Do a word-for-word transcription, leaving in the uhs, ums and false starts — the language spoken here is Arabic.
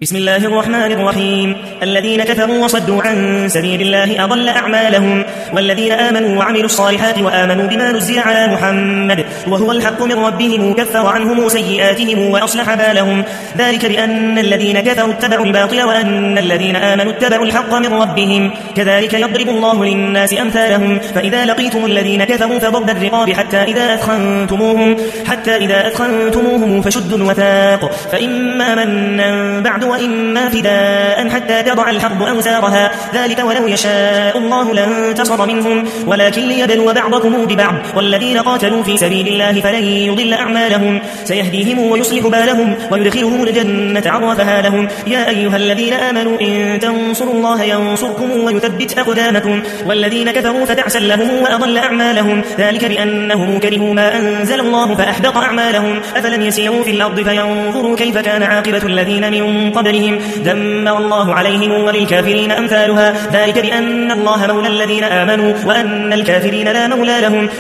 بسم الله الرحمن الرحيم. الذين كفروا وصدوا عن سبيل الله أضل أعمالهم، والذين آمنوا وعملوا الصالحات وآمنوا بما نزل على محمد وهو الحق من ربهم كفر عنهم سيئاتهم وأصلح بالهم، ذلك بأن الذين كفروا اتبعوا الباطل وأن الذين آمنوا اتبعوا الحق من ربهم، كذلك يضرب الله للناس أمثالهم. فإذا لقيتم الذين كفروا فضرب الرقاب حتى إذا أثخنتموهم حتى إذا أثخنتموهم فشدوا الوثاق، فإما منا بعد وإما فداء حتى تضع الحرب أوزارها، ذلك ولو يشاء الله لانتصر منهم ولكن ليبلو بعضكم ببعض، والذين قاتلوا في سبيل الله فلن يضل أعمالهم، سيهديهم ويصلح بالهم ويدخلهم الجنة عرفها لهم. يا أيها الذين آمنوا إن تنصروا الله ينصركم ويثبت أقدامكم، والذين كفروا فتعسا لهم وأضل أعمالهم، ذلك بأنهم كرهوا ما أنزل الله فأحبط أعمالهم. أفلم يسيروا في الأرض فينظروا كيف كان عاقبة الذين من قبلهم، دمر الله عليهم وللكافرين أمثالها، ذلك بأن الله مولى الذين آمنوا وأن الكافرين لا مولى لهم.